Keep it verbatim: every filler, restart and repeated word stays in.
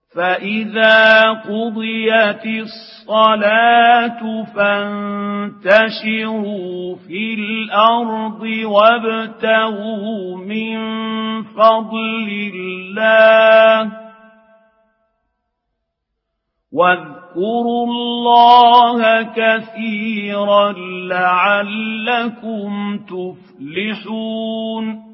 فإذا قضيت الصلاة فانتشروا في الأرض وابتغوا من فضل الله واذكروا الله كثيرا لعلكم تفلحون